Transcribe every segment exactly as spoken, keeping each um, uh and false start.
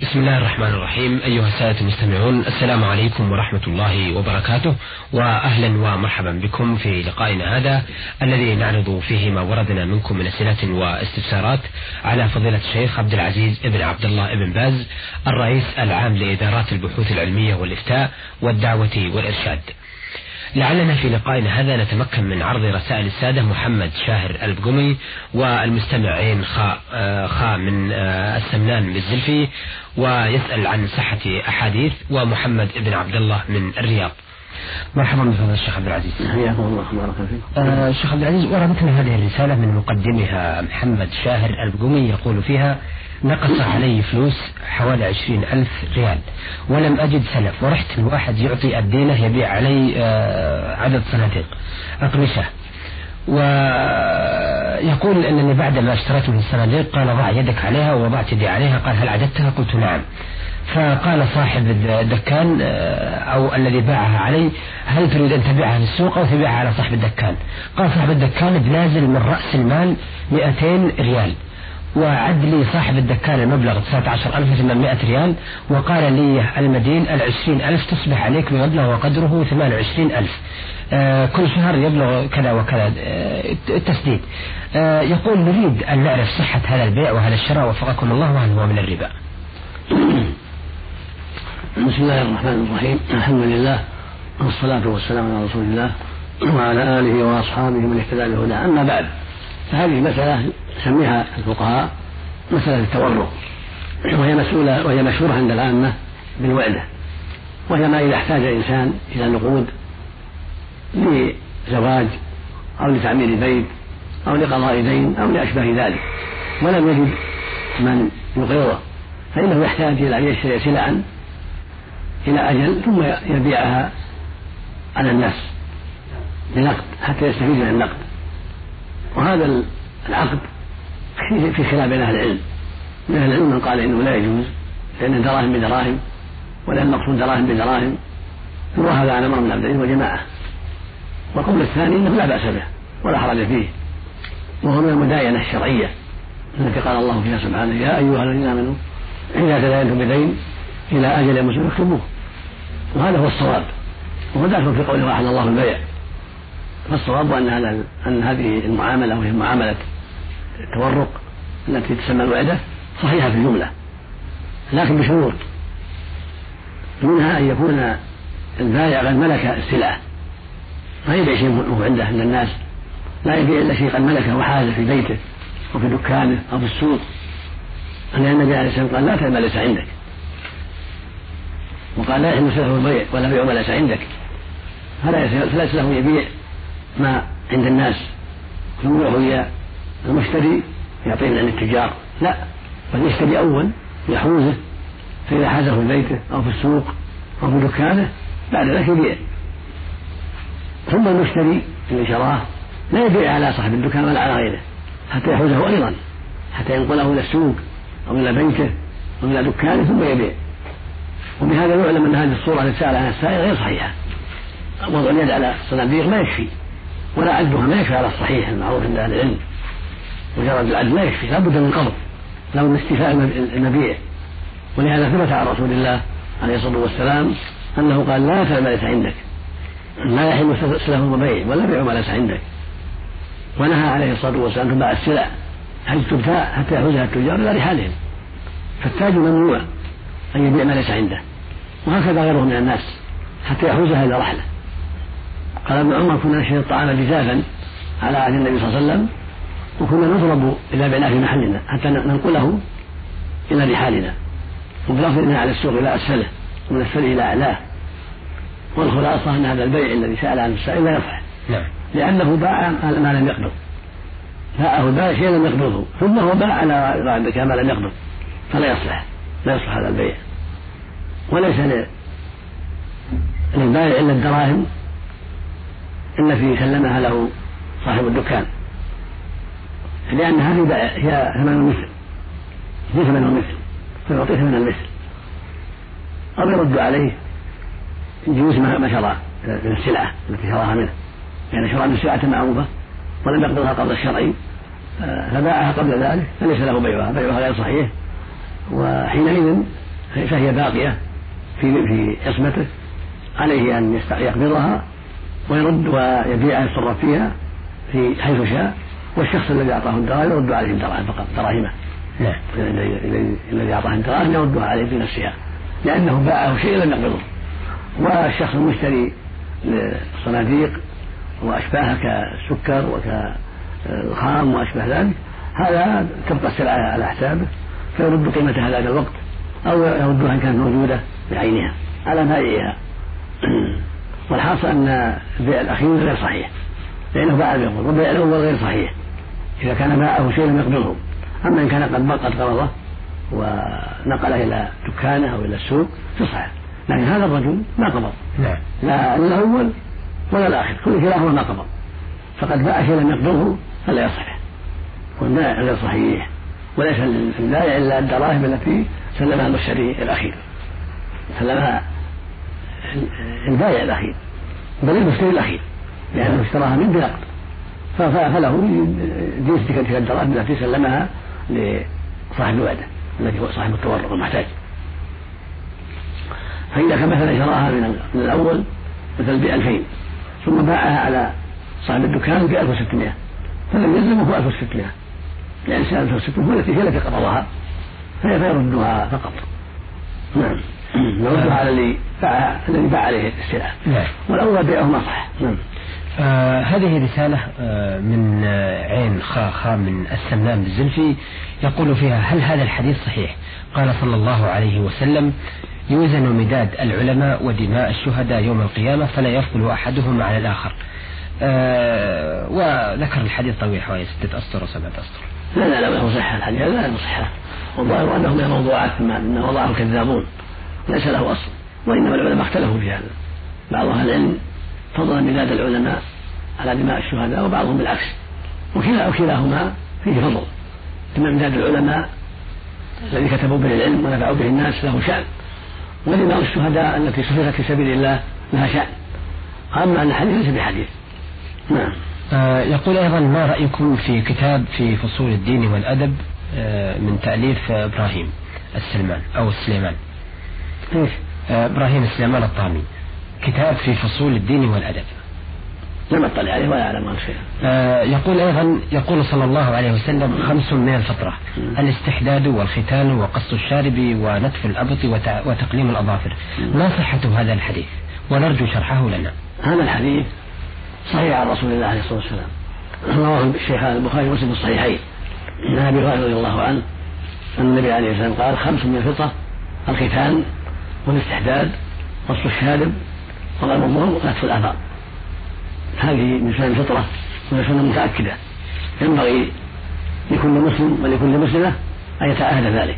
بسم الله الرحمن الرحيم. أيها السادة المستمعون، السلام عليكم ورحمة الله وبركاته، وأهلا ومرحبا بكم في لقائنا هذا الذي نعرض فيه ما وردنا منكم من أسئلة واستفسارات على فضيلة الشيخ عبد العزيز ابن عبد الله ابن باز، الرئيس العام لإدارات البحوث العلمية والإفتاء والدعوة والإرشاد. لعلنا في لقائنا هذا نتمكن من عرض رسائل السادة محمد شاهر البقمي والمستمع عين خاء خاء من السمنان بالزلفي، ويسأل عن صحة أحاديث، ومحمد ابن عبد الله من الرياض. مرحبا بفضل الشيخ عبد العزيز. حياكم الله وبارك فيك. آه الشيخ عبد العزيز، وردتنا هذه الرسالة من مقدمها محمد شاهر البقمي يقول فيها: نقص علي فلوس حوالي عشرين ألف ريال ولم أجد سلف، ورحت الواحد يعطي الدينة يبيع علي آه عدد صناديق أقمشة، ويقول أنني بعد ما اشتريت من الصناديق قال ضع يدك عليها، ووضعت يدي عليها، قال هل عددتها؟ قلت نعم. فقال صاحب الدكان أو الذي باعها علي: هل تريد أن تبيعها في السوق أو تبيعها على صاحب الدكان؟ قال صاحب الدكان: بنازل من رأس المال مئتين ريال، وعد لي صاحب الدكان المبلغ تسعة عشر ألف وثمانمائة ريال، وقال لي المدين العشرين ألف تصبح عليك بمبلغ وقدره ثمان وعشرين ألف، آه كل شهر يبلغ كذا وكذا آه التسديد. آه يقول: نريد أن نعرف صحة هذا البيع وهذا الشراء وفقكم الله، وهل هو من الربا؟ بسم الله الرحمن الرحيم. الحمد لله والصلاة والسلام على رسول الله وعلى آله وأصحابه من اهتدى بهدى. أما بعد، فهذه مسألة سميها الفقهاء مسألة التورق، وهي مسؤولة وهي مشهورة عند العامة بالوعدة، وهي ما إذا احتاج إنسان إلى نقود لزواج أو لتعمير بيت أو لقضاء دين أو لأشبه ذلك ولم يجد من يقرضه، فإنه يحتاج إلى أن يشتري سلعا إلى أجل ثم يبيعها على الناس بنقد حتى يستفيد من النقد. وهذا العقد في خلاف بين أهل العلم. من أهل العلم من قال إنه لا يجوز لأن الدراهم بدراهم ولا المقصود دراهم بدراهم، وهذا على أمر من عبد العزيز وجماعة. والقول الثاني إنه لا بأس به ولا حرج فيه، وهو من المداينة الشرعية التي قال الله فيها سبحانه: يا أيها الذين آمنوا إذا تداينتم بدين إلى أجل مسمى اكتبوه. وهذا هو الصواب، وهو داخل في قوله: وأحل الله البيع. فالصواب أن هذا أن هذه المعاملة وهي معاملة التورق التي تسمى الوعدة صحيحة في الجملة، لكن بشروط، منها أن يكون البائع قد ملك السلعة، ما يبيع شيء هو عنده عند الناس، لا يبيع إلا شيء قد ملكه وحازه في بيته وفي دكانه أو في السوق، لأن النبي عليه الصلاة والسلام قال: لا تبيع ما ليس عندك، وقال: لا يحل سلف البيع ولا بيع ما ليس عندك. فليس له يبيع ما عند الناس ثم يروح المشتري يعطيه عن التجار، لا، بل يشتري أول يحوزه، فإذا حازه في بيته أو في السوق أو في دكانه بعد ذلك يبيع. ثم المشتري اللي شراه لا يبيع على صاحب الدكان ولا على غيره حتى يحوزه أيضا، حتى ينقله إلى السوق أو إلى بيته أو إلى دكانه ثم يبيع. وبهذا يعلم أن هذه الصورة التي سأل عنها السائل غير صحيحة. وضع اليد على الصناديق ما يكفي، ولا عدها ما يكفي على الصحيح المعروف عند أهل العلم. مجرد العد لا يكفي، لا بد من قبض، لا بد من استيفاء المبيع. ولهذا ثبت عن رسول الله عليه الصلاة والسلام أنه قال: لا تبع ما ليس عندك، لا يحل سلف البيع ولا بيع ما ليس عندك. ونهى عليه الصلاة والسلام أن تباع السلع حتى تبتاع حتى يحوزها التجار إلى رحالهم. فالتاج ممنوع أن يبيع ما ليس عنده، وهكذا غيره من الناس حتى يحوزها إلى رحلة. قال ابن عمر: كنا نشتري الطعام جزافا على عهد النبي صلى الله عليه وسلم، وكنا نضرب إذا بعناه في محلنا حتى ننقله إلى رحالنا، وبلفظنا على السوق إلى أسفله ومن أسفله إلى أعلاه. والخلاصة أن هذا البيع الذي سأل عنه السائل لا يصح، لأنه باع ما لم يقبض، باعه البائع شيء لم يقبضه ثم هو باع على غيرك ما لم يقبض، فلا يصلح لا يصلح هذا البيع. وليس للبائع إلا الدراهم التي سلمها له صاحب الدكان، لأنها هي ثمن المثل، هي ثمن المثل، فيعطيه ثمن المثل أو يرد عليه جوز ما شرى من السلعة التي شراها منه، يعني شرى من سلعة معروفة ولم يقبضها قبل الشرعي فباعها قبل ذلك فليس له بيعها، بيعها غير صحيح. وحينئذ فهي باقية في في عصمته، عليه أن يقبضها ويرد ويبيعها يتصرف فيها في حيث شاء، والشخص الذي أعطاه الدراهم يرد عليه الدراهم فقط دراهمه. نعم. الذي أعطاه الدراهم يردها عليه بنفسها لأنه باعه شيء لم يقبضه. والشخص المشتري للصناديق وأشباهها كالسكر وكالخام وأشبه ذلك، هذا تبقى السلعة على حسابه فيرد قيمتها ذاك الوقت أو يردها إن كانت موجودة بعينها على بائعها. والحاصل أن البيع الأخير غير صحيح لأنه باع بيقبض، والبيع الأول غير صحيح إذا كان باعه شيء لم يقبضه. أما إن كان قد قد قبضه ونقله إلى دكانه أو إلى السوق تصح، لكن هذا الرجل ما قبض لا الأول ولا الآخر، كل كلاهما ما قبض، فقد باع شيء لم يقبضه فلا يصح، والبيع غير صحيح. وليس البائع إلا الدراهم التي سلمها المشتري الأخير، سلمها البائع الأخير بل المشتري الأخير لأنه اشتراها من بنقد، فله جنس تلك الدراهم التي سلمها لصاحب الوعدة الذي هو صاحب التورق المحتاج. فإذا كان مثلا شراها من الأول مثل بألفين ثم باعها على صاحب الدكان بألف وستمائة فلم يلزمه ألف وستمائة لأن سنة ألف وستمائة هو التي هي التي قبضها فيردها فقط. نعم، نردها على الذي باع الذي باع عليه السلعة. نعم. والأول بيعه ما صح. نعم. آه هذه رسالة آه من آه عين خا خا من السمان بالزلفي يقول فيها: هل هذا الحديث صحيح؟ قال صلى الله عليه وسلم: يوزن مداد العلماء ودماء الشهداء يوم القيامة فلا يفضل أحدهم على الآخر. آه وذكر الحديث طويل حوالي ستة أسطر وسبعة أسطر. لا لا لا لا صحة الحديث، لا لا صحة، والظاهر أنه من الموضوعات ما وضعه الكذابون ليس له أصل، وإنما العلماء اختلفوا في هذا. بعض أهل العلم فضل مداد العلماء على دماء الشهداء وبعضهم بالعكس، وكلا وكلاهما فيه فضل. إما مداد العلماء الذي كتبوا به العلم ونفعوا به الناس له شأن، ودماء الشهداء التي سفكت في سبيل الله لها شأن. أما أن الحديث ليس بحديث. نعم. آه يقول أيضا: ما رأيكم في كتاب في فصول الدين والأدب آه من تأليف آه إبراهيم السلمان أو السليمان؟ إيش؟ آه إبراهيم السليمان الطامي، كتاب في فصول الدين والأدب. لم أطلع عليه ولا أعلم عنه شيئا. آه يقول أيضا: يقول صلى الله عليه وسلم: خمس من الفطرة: الاستحداد والختان وقص الشارب ونتف الأبط وتقليم الأظافر. ما صحة هذا الحديث؟ ونرجو شرحه لنا. هذا الحديث صحيح عن رسول الله عليه الصلاة والسلام، رواه الشيخان البخاري ومسلم الصحيحين عن أبي هريرة رضي الله عنه أن النبي عليه الصلاة والسلام قال: خمس من الفطرة: الختان والاستحداد وقص الشارب وقلم الظهر ونتف الآثار. هذه من سنن الفطرة وهي سنة متأكدة، ينبغي لكل مسلم ولكل مسلمة أن يتعاهد ذلك.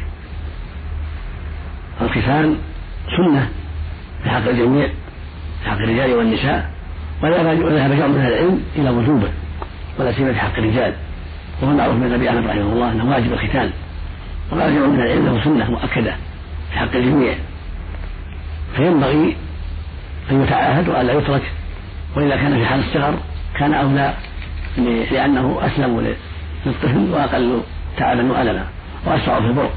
الختان سنة في حق الجميع، في حق الرجال والنساء، وذهب جمع من أهل العلم إلى وجوبه ولا سيما في حق الرجال، وهو معروف من النبي أحمد رحمه الله أنه واجب الختان، وقال جمع من العلم له سنة مؤكدة في حق الجميع، فينبغي أن يتعاهد وألا يترك، وإذا كان في حال الصغر كان أولى لأنه أسلم للطفل وأقل تعبا وألما وأسرع في البرق.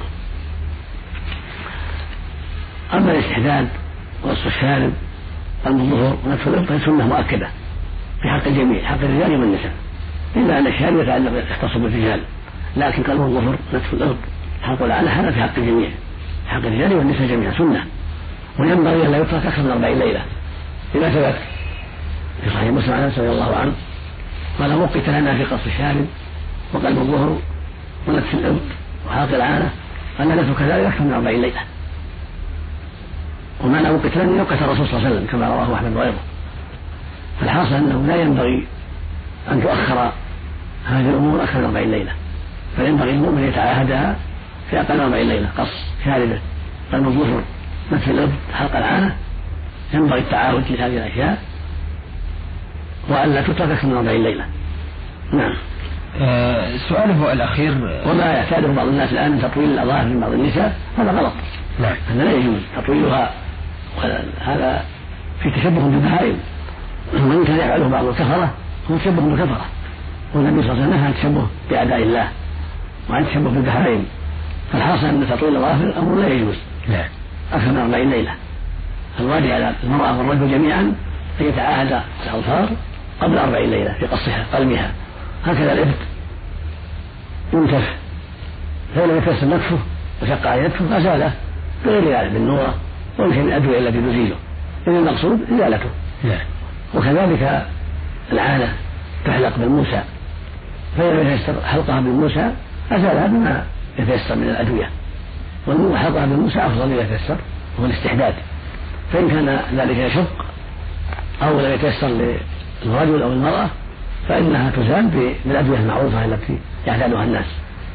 أما الاستحداد وقص الشارب قلم الظهر ونتف الإبط سنة مؤكدة في حق الجميع، حق الرجال والنساء، إلا أن الشارب يتعلق يختص بالرجال، لكن قلم الظهر ونتف الإبط حق العانة هذا في حق الجميع، في حق الرجال والنساء جميعا سنة، وينبغي أن لا يترك أكثر من أربعين ليلة. إذا ثبت في صحيح مسلم عن انس رضي الله عنه قال: وقت لنا في قص الشارب وقلم الظهر ونتف الإبط وحلق العانة أن نترك كذلك أكثر من أربعين ليلة. ومعنى وقت لنا يوقت الرسول صلى الله عليه وسلم كما رواه أحمد وغيره. فالحاصل أنه لا ينبغي أن تؤخر هذه الأمور أكثر من أربعين ليلة، فينبغي المؤمن يتعاهدها في أقل من أربعين ليلة: قص شاربه، قلم الظهر، نتف الإبط، حلق العانة. ينبغي التعاهد لهذه الأشياء وألا تترك أكثر من أربعين ليلة. نعم. آه سؤاله الأخير: وما يعتاده بعض الناس الآن من تطويل الأظافر من بعض النساء هذا غلط. نعم. هذا لا يجوز تطويلها، هذا في تشبه بالبهائم، وإن كان يفعله بعض الكفرة هو تشبه بالكفرة، والنبي صلى الله عليه وسلم نهى عن التشبه بأعداء الله وعن التشبه بالبهائم. فالحاصل أن تطويل الأظافر أمر لا يجوز. نعم. أكثر من أربعين ليلة. فالواجب على المرأة والرجل جميعا أن يتعاهد الأظفار قبل أربعين ليلة في قصها قلمها. هكذا الإبط ينتف، فإن لم يتيسر نتفه وشق عليه نتفه أزاله بغير ذلك بالنورة ويمكن من الأدوية التي تزيله، إذن المقصود إزالته. وكذلك العانة تحلق بالموسى، فإن لم يتيسر حلقها بالموسى أزالها بما يتيسر من الأدوية، وحلقها بالموسى أفضل إذا يتيسر هو الاستحداد. فإن كان ذلك يشق أو لم يتيسر للرجل أو المرأة فإنها تزال بالأدوية المعروفة التي يعتادها الناس.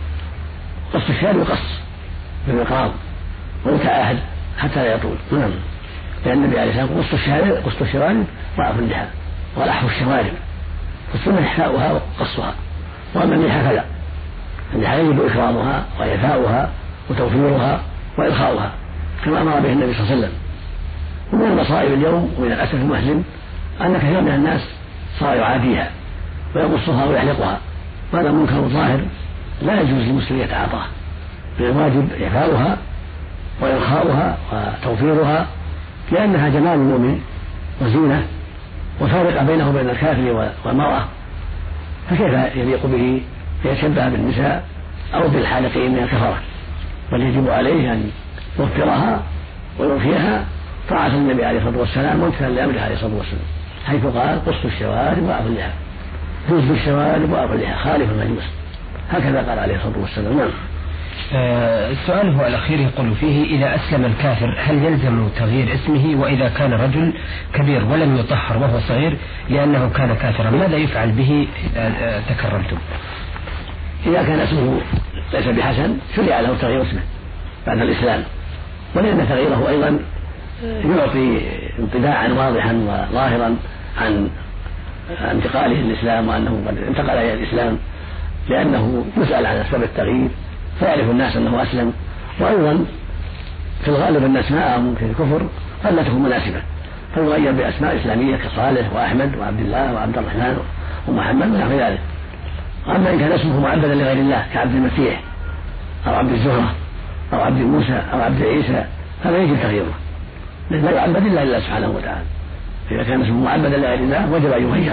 قص الشارب يقص بالمقراض ويتعاهد حتى لا يطول. نعم، لأن النبي عليه الصلاة والسلام قص الشارب قص الشوارب ضعف اللحى ولحف الشوارب، فالسنة إحفاؤها وقصها، وأما اللحى فلا، اللحى يجب إكرامها وإعفاؤها وتوفيرها وإرخاؤها كما أمر به النبي صلى الله عليه وسلم. ومن المصائب اليوم ومن الأسف المحزن أن كثير من الناس صار يعاديها ويقصها ويحلقها، وهذا منكر ظاهر لا يجوز للمسلم يتعاطاه، بل الواجب إعفاؤها وإرخاؤها وتوفيرها، لأنها جمال المؤمن وزينة وفارق بينه وبين الكافر والمرأة، فكيف يليق به يتشبه بالنساء أو بالحالقين من الكفرة؟ بل يجب عليه أن يوفرها ويوفيها طاعة النبي عليه الصلاة والسلام وامتثالا لأمره عليه الصلاة والسلام، حيث قال قص الشوارب وأعف اللحى، جوز بالشوارب وأعف اللحى خالف المجوس، هكذا قال عليه الصلاة والسلام. نعم. آه السؤال هو الأخير يقول فيه: إذا أسلم الكافر هل يلزم تغيير اسمه؟ وإذا كان رجل كبير ولم يطهر وهو صغير لأنه كان كافرا ماذا يفعل به إذا تكرمتم؟ إذا كان اسمه ليس بحسن شرع له تغيير اسمه بعد الإسلام، ولأن تغييره أيضا يعطي انطباعا واضحا وظاهرا عن انتقاله للإسلام وأنه قد انتقل إلى الإسلام، لأنه يسأل عن أسباب التغيير فيعرف الناس أنه أسلم. وأيضا في الغالب أن أسماءهم في الكفر قد لا تكون مناسبة، فيغير بأسماء إسلامية كصالح وأحمد وعبد الله وعبد الرحمن ومحمد ونحو ذلك. أما إن كان اسمه معبدا لغير الله كعبد المسيح أو عبد الزهرة أو عبد موسى أو عبد عيسى هذا يجب تغييره، لا يعبد إلا لله سبحانه وتعالى. إذا كان اسمه معبدا لغير الله وجب أن يغير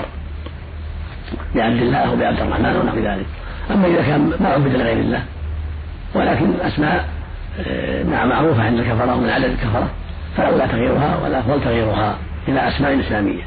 بعبد الله أو بعبد الرحمن ونحو ذلك. أما إذا كان ما عبد لغير الله ولكن أسماء مع معروفة عند الكفرة ومن عدد الكفرة فلا تغييرها ولا أفضل تغييرها إلى أسماء إسلامية.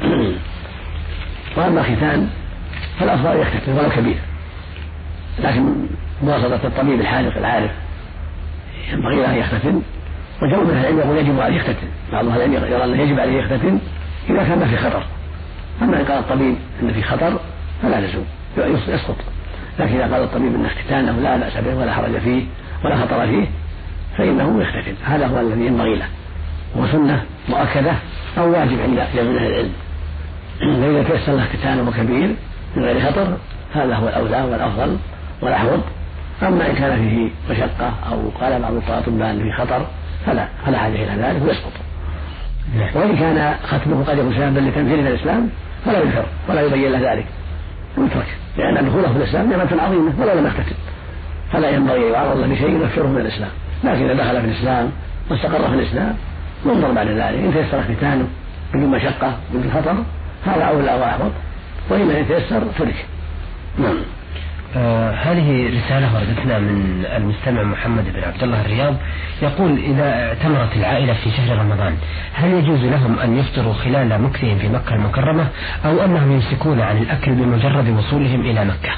وأما الختان فالأفضل يختتن ولو كبير، لكن بواسطة الطبيب الحالق العارف ينبغي له أن يختتن، وجمع من العلم يقول يجب عليه يختتن، بعض أهل العلم يرى أنه يجب عليه يختتن إذا كان ما في خطر. أما إن قال الطبيب أن في خطر فلا لزوم يسقط، لكن إذا قال الطبيب أن اختتانه لا بأس به ولا حرج فيه ولا خطر فيه فإنه يختتن، هذا هو الذي ينبغي له، وسنة مؤكدة أو واجب عند جميع أهل العلم. فإذا تيسر له اختتانه كبير من غير خطر هذا هو الأولى والأفضل والأحوط. أما إن كان فيه مشقة أو قال بعض الأطباء أن فيه خطر فلا فلا حاجة إلى ذلك ويسقط. وإن كان ختمه قد يكون سببا لتنفير من الإسلام فلا ينكر ولا يبين له ذلك ويترك، لأن دخوله في الإسلام نعمة عظيمة ولو لم يختتم، فلا ينبغي يعرض له بشيء ينفره من الإسلام. لكن إذا دخل في الإسلام واستقر في الإسلام ينظر بعد ذلك إن تيسر ختانه بدون مشقة بدون خطر هذا أولى وأحوط، وإن يتيسر ترك. نعم. آه هذه رسالة وردتنا من المستمع محمد بن عبد الله الرياض، يقول: إذا اعتمرت العائلة في شهر رمضان هل يجوز لهم أن يفطروا خلال مكثهم في مكة المكرمة أو أنهم يمسكون عن الأكل بمجرد وصولهم إلى مكة؟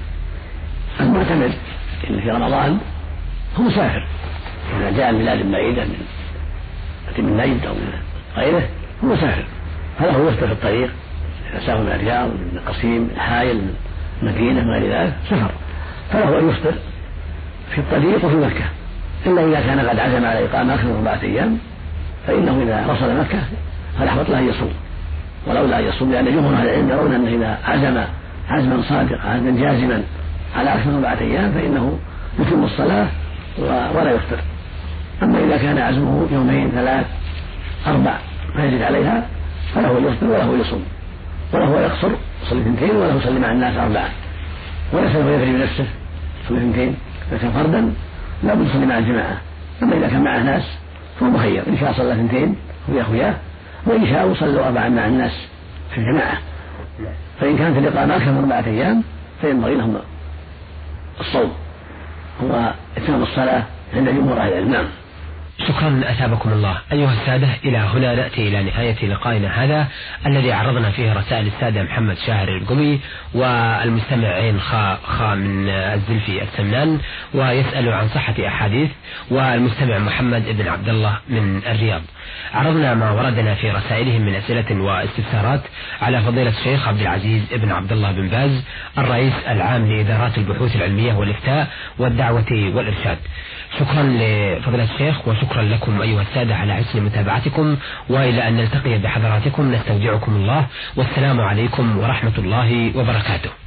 المعتمر إن في رمضان هو مسافر، إذا جاء من بلاد بعيدة من نجد أو من غيره هو مسافر، فله يفطر في الطريق، إذا سافر من الرياض من قصيم من حائل من مدينة من غير ذلك سفر، فله أن يفطر في الطريق وفي مكة، إلا إذا كان قد عزم على إقامة أكثر من أربعة أيام فإنه إذا وصل مكة فالأحوط له أن يصوم، ولولا أن يصوم لأن جمهور أهل العلم يرون أنه إذا عزم عزما صادقا عزما جازما على أكثر من أربعة أيام فإنه يتم الصلاة ولا يفطر. أما إذا كان عزمه يومين ثلاث أربع ما يزيد عليها فله يفطر وله يصوم، وله يقصر يصلي اثنتين وله يصلي مع الناس أربعة، وليس له يدري بنفسه يصلي اثنتين، إذا كان فردا لا بد يصلي مع الجماعة. أما إذا كان معه ناس فهو مخير، إن شاء صلى اثنتين هو أخوياه، وإن شاءوا صلوا أربعا مع الناس في الجماعة. فإن كانت الإقامة أكثر من أربعة أيام فينبغي لهم الصوم وإتمام الصلاة عند جمهور أهل العلم. نعم. شكرا أثابكم الله. أيها السادة، إلى هنا نأتي إلى نهاية لقائنا هذا الذي عرضنا فيه رسائل السادة محمد شاهر القمي والمستمع عين خا خا من الزلفي السمنان ويسأل عن صحة أحاديث، والمستمع محمد بن عبد الله من الرياض. عرضنا ما وردنا في رسائلهم من أسئلة واستفسارات على فضيلة الشيخ عبد العزيز بن عبد الله بن باز الرئيس العام لإدارات البحوث العلمية والإفتاء والدعوة والإرشاد. شكرا لفضيلة الشيخ وشكرا لكم أيها السادة على حسن متابعتكم، وإلى أن نلتقي بحضراتكم نستودعكم الله، والسلام عليكم ورحمة الله وبركاته.